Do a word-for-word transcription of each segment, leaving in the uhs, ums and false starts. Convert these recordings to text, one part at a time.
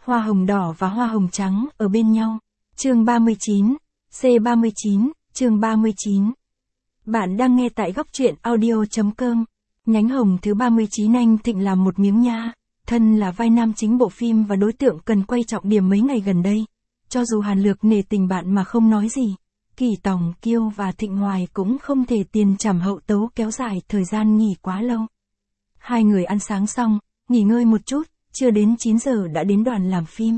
Hoa hồng đỏ và hoa hồng trắng ở bên nhau. Chương ba mươi chín, C ba mươi chín, chương ba mươi chín. Bạn đang nghe tại góc truyện audio chấm com. Nhánh hồng thứ ba mươi chín. Anh Thịnh làm một miếng nha. Thân là vai nam chính bộ phim và đối tượng cần quay trọng điểm mấy ngày gần đây. Cho dù Hàn Lược nể tình bạn mà không nói gì, Kỳ Tòng Kiêu và Thịnh Hoài cũng không thể tiền trảm hậu tấu kéo dài thời gian nghỉ quá lâu. Hai người ăn sáng xong, nghỉ ngơi một chút, chưa đến chín giờ đã đến đoàn làm phim.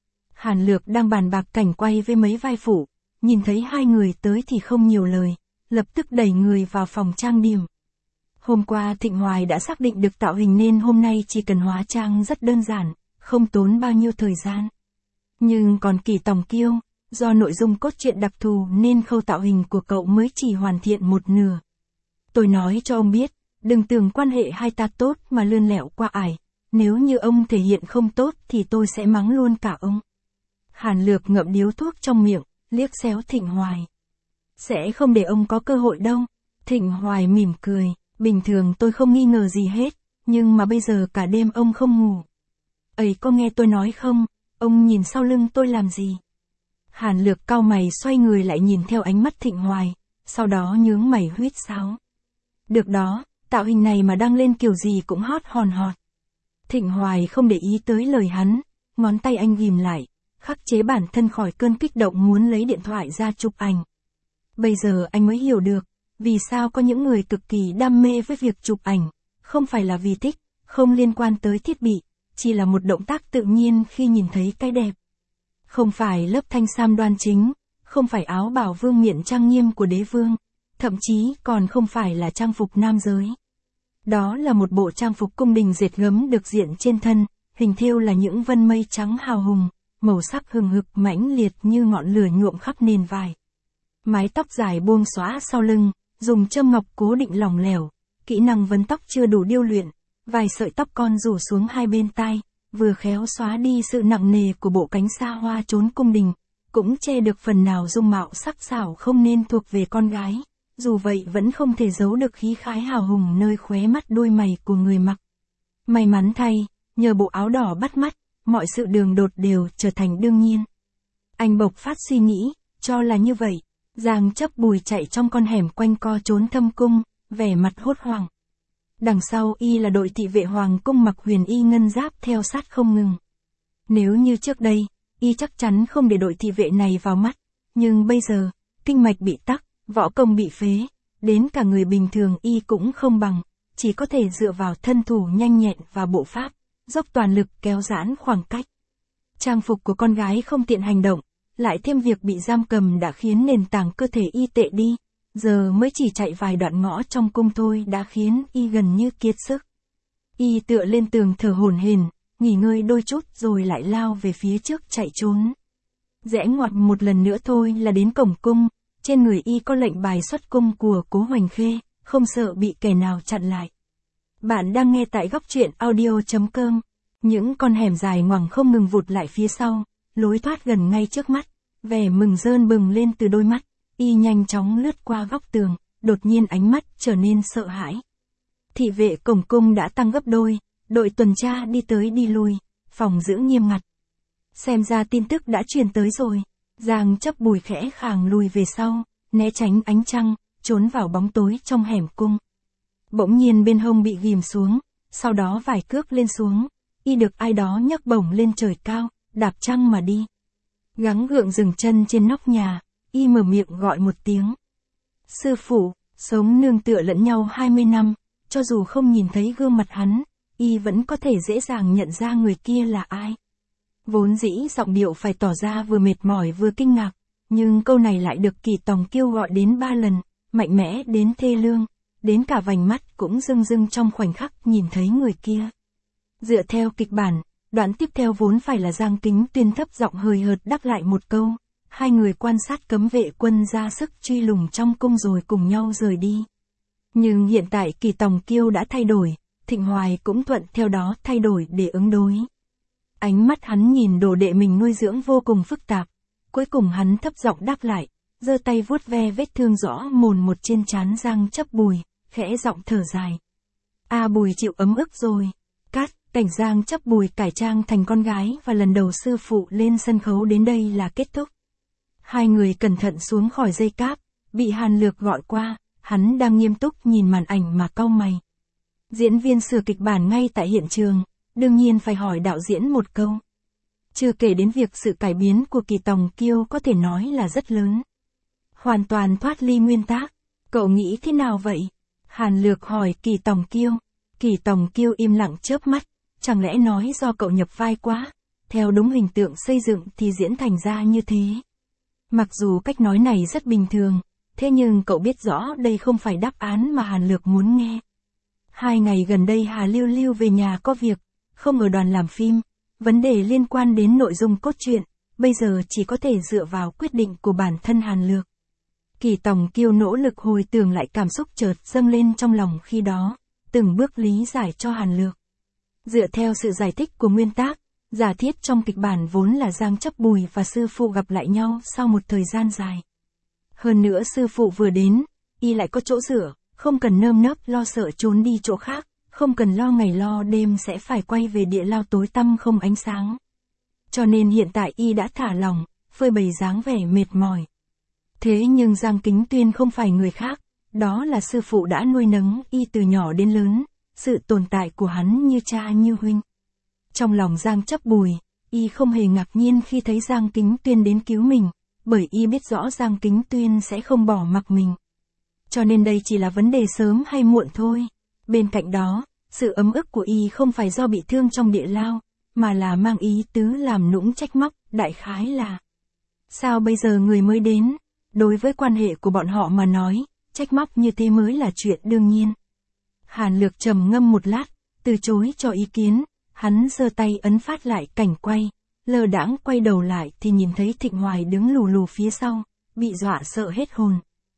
Hàn Lược đang bàn bạc cảnh quay với mấy vai phụ, nhìn thấy hai người tới thì không nhiều lời, lập tức đẩy người vào phòng trang điểm. Hôm qua Thịnh Hoài đã xác định được tạo hình nên hôm nay chỉ cần hóa trang rất đơn giản, không tốn bao nhiêu thời gian. Nhưng còn Kỳ Tòng Kiêu, do nội dung cốt truyện đặc thù nên khâu tạo hình của cậu mới chỉ hoàn thiện một nửa. Tôi nói cho ông biết, đừng tưởng quan hệ hai ta tốt mà lươn lẹo qua ải, nếu như ông thể hiện không tốt thì tôi sẽ mắng luôn cả ông. Hàn Lược ngậm điếu thuốc trong miệng, liếc xéo Thịnh Hoài. Sẽ không để ông có cơ hội đâu. Thịnh Hoài mỉm cười, bình thường tôi không nghi ngờ gì hết, nhưng mà bây giờ cả đêm ông không ngủ. Ấy có nghe tôi nói không, ông nhìn sau lưng tôi làm gì? Hàn Lược cau mày xoay người lại nhìn theo ánh mắt Thịnh Hoài, sau đó nhướng mày huýt sáo. Được đó, tạo hình này mà đăng lên kiểu gì cũng hot hòn hot. Thịnh Hoài không để ý tới lời hắn, ngón tay anh ghim lại, khắc chế bản thân khỏi cơn kích động muốn lấy điện thoại ra chụp ảnh. Bây giờ anh mới hiểu được, vì sao có những người cực kỳ đam mê với việc chụp ảnh, không phải là vì thích, không liên quan tới thiết bị, chỉ là một động tác tự nhiên khi nhìn thấy cái đẹp. Không phải lớp thanh sam đoan chính, không phải áo bào vương miện trang nghiêm của đế vương, thậm chí còn không phải là trang phục nam giới. Đó là một bộ trang phục cung đình dệt gấm được diện trên thân, hình thêu là những vân mây trắng hào hùng, màu sắc hừng hực mãnh liệt như ngọn lửa nhuộm khắp nền vải. Mái tóc dài buông xõa sau lưng, dùng châm ngọc cố định lỏng lẻo, kỹ năng vấn tóc chưa đủ điêu luyện, vài sợi tóc con rủ xuống hai bên tai, vừa khéo xóa đi sự nặng nề của bộ cánh xa hoa trốn cung đình, cũng che được phần nào dung mạo sắc sảo không nên thuộc về con gái. Dù vậy vẫn không thể giấu được khí khái hào hùng nơi khóe mắt đôi mày của người mặc. May mắn thay, nhờ bộ áo đỏ bắt mắt, mọi sự đường đột đều trở thành đương nhiên. Anh bộc phát suy nghĩ, cho là như vậy, Giang Chấp Bùi chạy trong con hẻm quanh co trốn thâm cung, vẻ mặt hốt hoảng. Đằng sau y là đội thị vệ hoàng cung mặc huyền y ngân giáp theo sát không ngừng. Nếu như trước đây, y chắc chắn không để đội thị vệ này vào mắt, nhưng bây giờ, kinh mạch bị tắc, võ công bị phế, đến cả người bình thường y cũng không bằng, chỉ có thể dựa vào thân thủ nhanh nhẹn và bộ pháp, dốc toàn lực kéo giãn khoảng cách. Trang phục của con gái không tiện hành động, lại thêm việc bị giam cầm đã khiến nền tảng cơ thể y tệ đi, giờ mới chỉ chạy vài đoạn ngõ trong cung thôi đã khiến y gần như kiệt sức. Y tựa lên tường thở hổn hển, nghỉ ngơi đôi chút rồi lại lao về phía trước chạy trốn. Rẽ ngoặt một lần nữa thôi là đến cổng cung. Trên người y có lệnh bài xuất cung của Cố Hoành Khê, không sợ bị kẻ nào chặn lại. Bạn đang nghe tại góc truyện audio chấm com. Những con hẻm dài ngoằng không ngừng vụt lại phía sau, lối thoát gần ngay trước mắt, vẻ mừng rơn bừng lên từ đôi mắt, y nhanh chóng lướt qua góc tường, đột nhiên ánh mắt trở nên sợ hãi. Thị vệ cổng cung đã tăng gấp đôi, đội tuần tra đi tới đi lui, phòng giữ nghiêm ngặt. Xem ra tin tức đã truyền tới rồi. Giang Chấp Bùi khẽ khàng lùi về sau, né tránh ánh trăng, trốn vào bóng tối trong hẻm cung. Bỗng nhiên bên hông bị ghim xuống, sau đó vài cước lên xuống, y được ai đó nhấc bổng lên trời cao, đạp trăng mà đi. Gắng gượng dừng chân trên nóc nhà, y mở miệng gọi một tiếng. Sư phụ, sống nương tựa lẫn nhau hai mươi năm, cho dù không nhìn thấy gương mặt hắn, y vẫn có thể dễ dàng nhận ra người kia là ai. Vốn dĩ giọng điệu phải tỏ ra vừa mệt mỏi vừa kinh ngạc, nhưng câu này lại được Kỳ Tòng Kiêu gọi đến ba lần, mạnh mẽ đến thê lương, đến cả vành mắt cũng rưng rưng trong khoảnh khắc nhìn thấy người kia. Dựa theo kịch bản, đoạn tiếp theo vốn phải là Giang Kính Tuyên thấp giọng hời hợt đáp lại một câu, hai người quan sát cấm vệ quân ra sức truy lùng trong cung rồi cùng nhau rời đi. Nhưng hiện tại Kỳ Tòng Kiêu đã thay đổi, Thịnh Hoài cũng thuận theo đó thay đổi để ứng đối. Ánh mắt hắn nhìn đồ đệ mình nuôi dưỡng vô cùng phức tạp, cuối cùng hắn thấp giọng đáp lại, giơ tay vuốt ve vết thương rõ mồn một trên trán Giang Chấp Bùi, khẽ giọng thở dài. A Bùi chịu ấm ức rồi. Cắt, Cảnh Giang chấp Bùi cải trang thành con gái và lần đầu sư phụ lên sân khấu đến đây là kết thúc. Hai người cẩn thận xuống khỏi dây cáp, bị Hàn Lược gọi qua, hắn đang nghiêm túc nhìn màn ảnh mà cau mày. Diễn viên sửa kịch bản ngay tại hiện trường, đương nhiên phải hỏi đạo diễn một câu. Chưa kể đến việc sự cải biến của Kỳ Tòng Kiêu có thể nói là rất lớn. Hoàn toàn thoát ly nguyên tác. Cậu nghĩ thế nào vậy? Hàn Lược hỏi Kỳ Tòng Kiêu. Kỳ Tòng Kiêu im lặng chớp mắt, chẳng lẽ nói do cậu nhập vai quá, theo đúng hình tượng xây dựng thì diễn thành ra như thế. Mặc dù cách nói này rất bình thường, thế nhưng cậu biết rõ đây không phải đáp án mà Hàn Lược muốn nghe. Hai ngày gần đây Hà Lưu Lưu về nhà có việc, không ở đoàn làm phim, vấn đề liên quan đến nội dung cốt truyện, bây giờ chỉ có thể dựa vào quyết định của bản thân Hàn Lược. Kỳ Tòng Kiêu nỗ lực hồi tưởng lại cảm xúc chợt dâng lên trong lòng khi đó, từng bước lý giải cho Hàn Lược. Dựa theo sự giải thích của nguyên tác, giả thiết trong kịch bản vốn là Giang chấp Bùi và sư phụ gặp lại nhau sau một thời gian dài. Hơn nữa sư phụ vừa đến, y lại có chỗ dựa, không cần nơm nớp lo sợ trốn đi chỗ khác, không cần lo ngày lo đêm sẽ phải quay về địa lao tối tăm không ánh sáng. Cho nên hiện tại y đã thả lỏng, phơi bày dáng vẻ mệt mỏi. Thế nhưng Giang Kính Tuyên không phải người khác, đó là sư phụ đã nuôi nấng y từ nhỏ đến lớn, sự tồn tại của hắn như cha như huynh. Trong lòng Giang chấp Bùi, y không hề ngạc nhiên khi thấy Giang Kính Tuyên đến cứu mình, bởi y biết rõ Giang Kính Tuyên sẽ không bỏ mặc mình. Cho nên đây chỉ là vấn đề sớm hay muộn thôi. Bên cạnh đó, sự ấm ức của y không phải do bị thương trong địa lao, mà là mang ý tứ làm nũng trách móc, đại khái là: sao bây giờ người mới đến? Đối với quan hệ của bọn họ mà nói, trách móc như thế mới là chuyện đương nhiên. Hàn Lược trầm ngâm một lát, từ chối cho ý kiến, hắn giơ tay ấn phát lại cảnh quay, lơ đãng quay đầu lại thì nhìn thấy Thịnh Hoài đứng lù lù phía sau, bị dọa sợ hết hồn.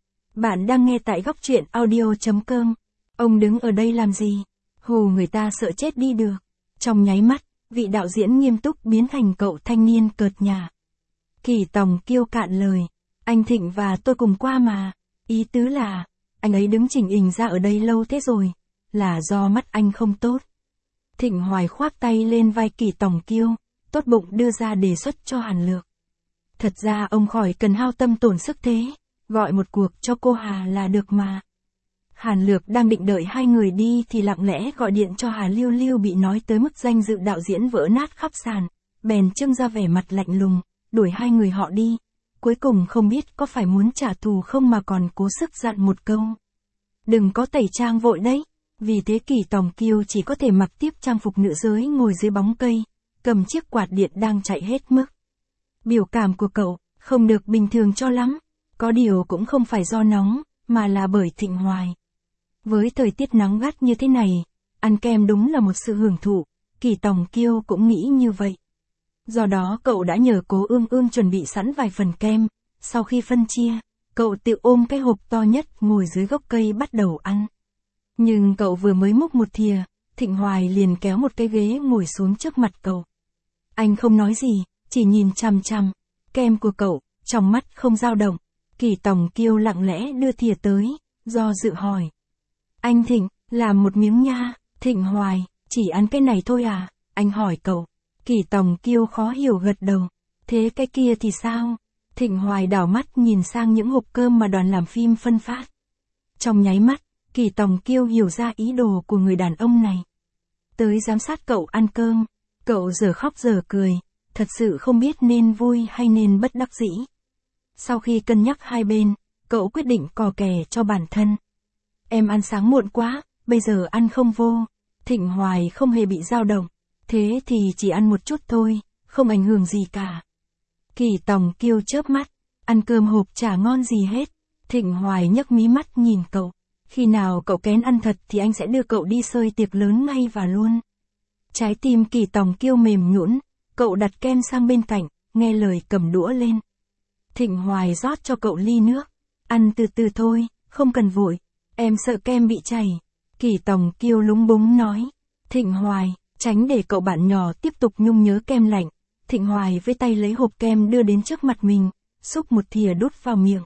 Bạn đang nghe tại góc truyện audio chấm com. Ông đứng ở đây làm gì? Hù người ta sợ chết đi được. Trong nháy mắt, vị đạo diễn nghiêm túc biến thành cậu thanh niên cợt nhả. Kỳ Tòng Kiêu cạn lời. Anh Thịnh và tôi cùng qua mà. Ý tứ là, anh ấy đứng chỉnh hình ra ở đây lâu thế rồi. Là do mắt anh không tốt. Thịnh Hoài khoác tay lên vai Kỳ Tòng Kiêu, tốt bụng đưa ra đề xuất cho Hàn Lược. Thật ra ông khỏi cần hao tâm tổn sức thế, gọi một cuộc cho cô Hà là được mà. Hàn Lược đang định đợi hai người đi thì lặng lẽ gọi điện cho Hà Lưu Lưu bị nói tới mức danh dự đạo diễn vỡ nát khắp sàn, bèn trưng ra vẻ mặt lạnh lùng, đuổi hai người họ đi. Cuối cùng không biết có phải muốn trả thù không mà còn cố sức dặn một câu: đừng có tẩy trang vội đấy. Vì thế Kỳ Tòng Kiêu chỉ có thể mặc tiếp trang phục nữ giới ngồi dưới bóng cây, cầm chiếc quạt điện đang chạy hết mức. Biểu cảm của cậu không được bình thường cho lắm, có điều cũng không phải do nóng, mà là bởi Thịnh Hoài. Với thời tiết nắng gắt như thế này, ăn kem đúng là một sự hưởng thụ, Kỳ Tòng Kiêu cũng nghĩ như vậy. Do đó cậu đã nhờ Cố Ương Ương chuẩn bị sẵn vài phần kem, sau khi phân chia, cậu tự ôm cái hộp to nhất ngồi dưới gốc cây bắt đầu ăn. Nhưng cậu vừa mới múc một thìa, Thịnh Hoài liền kéo một cái ghế ngồi xuống trước mặt cậu. Anh không nói gì, chỉ nhìn chằm chằm kem của cậu, trong mắt không dao động. Kỳ Tòng Kiêu lặng lẽ đưa thìa tới, do dự hỏi: anh Thịnh, làm một miếng nha. Thịnh Hoài: chỉ ăn cái này thôi à? Anh hỏi cậu. Kỳ Tòng Kiêu khó hiểu gật đầu. Thế cái kia thì sao? Thịnh Hoài đảo mắt nhìn sang những hộp cơm mà đoàn làm phim phân phát. Trong nháy mắt, Kỳ Tòng Kiêu hiểu ra ý đồ của người đàn ông này. Tới giám sát cậu ăn cơm, cậu giờ khóc giờ cười, thật sự không biết nên vui hay nên bất đắc dĩ. Sau khi cân nhắc hai bên, cậu quyết định cò kè cho bản thân. Em ăn sáng muộn quá, bây giờ ăn không vô. Thịnh Hoài không hề bị dao động. Thế thì chỉ ăn một chút thôi, không ảnh hưởng gì cả. Kỳ Tòng Kiêu chớp mắt, ăn cơm hộp chả ngon gì hết. Thịnh Hoài nhấc mí mắt nhìn cậu. Khi nào cậu kén ăn thật thì anh sẽ đưa cậu đi sơi tiệc lớn ngay và luôn. Trái tim Kỳ Tòng Kiêu mềm nhũn, cậu đặt kem sang bên cạnh, nghe lời cầm đũa lên. Thịnh Hoài rót cho cậu ly nước. Ăn từ từ thôi, không cần vội, em sợ kem bị chảy. Kỳ Tòng Kiêu lúng búng nói. Thịnh Hoài, tránh để cậu bạn nhỏ tiếp tục nhung nhớ kem lạnh. Thịnh Hoài với tay lấy hộp kem đưa đến trước mặt mình, xúc một thìa đút vào miệng.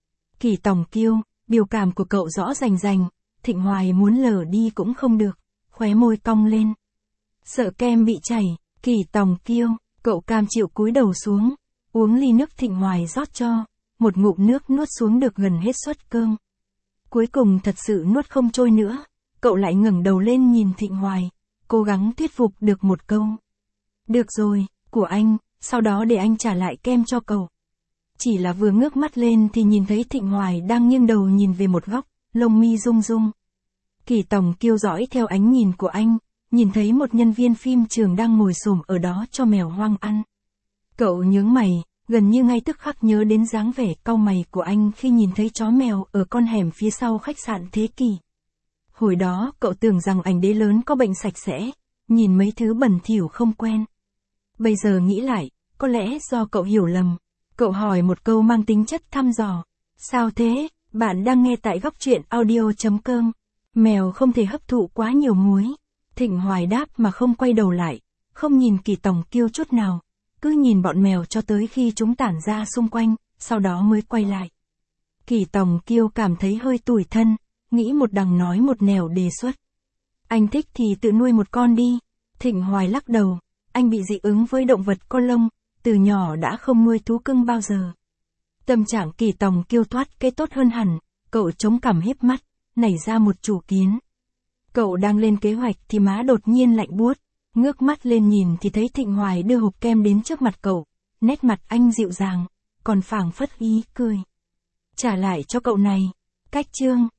Kỳ Tòng Kiêu, biểu cảm của cậu rõ rành rành, Thịnh Hoài muốn lờ đi cũng không được, khóe môi cong lên. Sợ kem bị chảy, Kỳ Tòng Kiêu, cậu cam chịu cúi đầu xuống, uống ly nước Thịnh Hoài rót cho, một ngụm nước nuốt xuống được gần hết suất cơm. Cuối cùng thật sự nuốt không trôi nữa, cậu lại ngẩng đầu lên nhìn Thịnh Hoài, cố gắng thuyết phục được một câu. Được rồi, của anh, sau đó để anh trả lại kem cho cậu. Chỉ là vừa ngước mắt lên thì nhìn thấy Thịnh Hoài đang nghiêng đầu nhìn về một góc, lông mi rung rung. Kỳ Tòng Kiêu dõi theo ánh nhìn của anh, nhìn thấy một nhân viên phim trường đang ngồi xổm ở đó cho mèo hoang ăn. Cậu nhướng mày, gần như ngay tức khắc nhớ đến dáng vẻ cau mày của anh khi nhìn thấy chó mèo ở con hẻm phía sau khách sạn Thế Kỷ. Hồi đó cậu tưởng rằng ảnh đế lớn có bệnh sạch sẽ, nhìn mấy thứ bẩn thỉu không quen. Bây giờ nghĩ lại, có lẽ do cậu hiểu lầm. Cậu hỏi một câu mang tính chất thăm dò. Sao thế, bạn đang nghe tại góc truyện audio.com. Mèo không thể hấp thụ quá nhiều muối. Thịnh Hoài đáp mà không quay đầu lại, không nhìn Kỳ Tòng Kiêu chút nào, cứ nhìn bọn mèo cho tới khi chúng tản ra xung quanh, sau đó mới quay lại. Kỳ Tòng Kiêu cảm thấy hơi tủi thân, nghĩ một đằng nói một nẻo đề xuất. Anh thích thì tự nuôi một con đi. Thịnh Hoài lắc đầu, anh bị dị ứng với động vật có lông, từ nhỏ đã không nuôi thú cưng bao giờ. Tâm trạng Kỳ Tòng Kiêu thoát cái tốt hơn hẳn, cậu chống cằm híp mắt, nảy ra một chủ kiến. Cậu đang lên kế hoạch thì má đột nhiên lạnh buốt, ngước mắt lên nhìn thì thấy Thịnh Hoài đưa hộp kem đến trước mặt cậu, nét mặt anh dịu dàng, còn phảng phất ý cười. Trả lại cho cậu này. Cách chương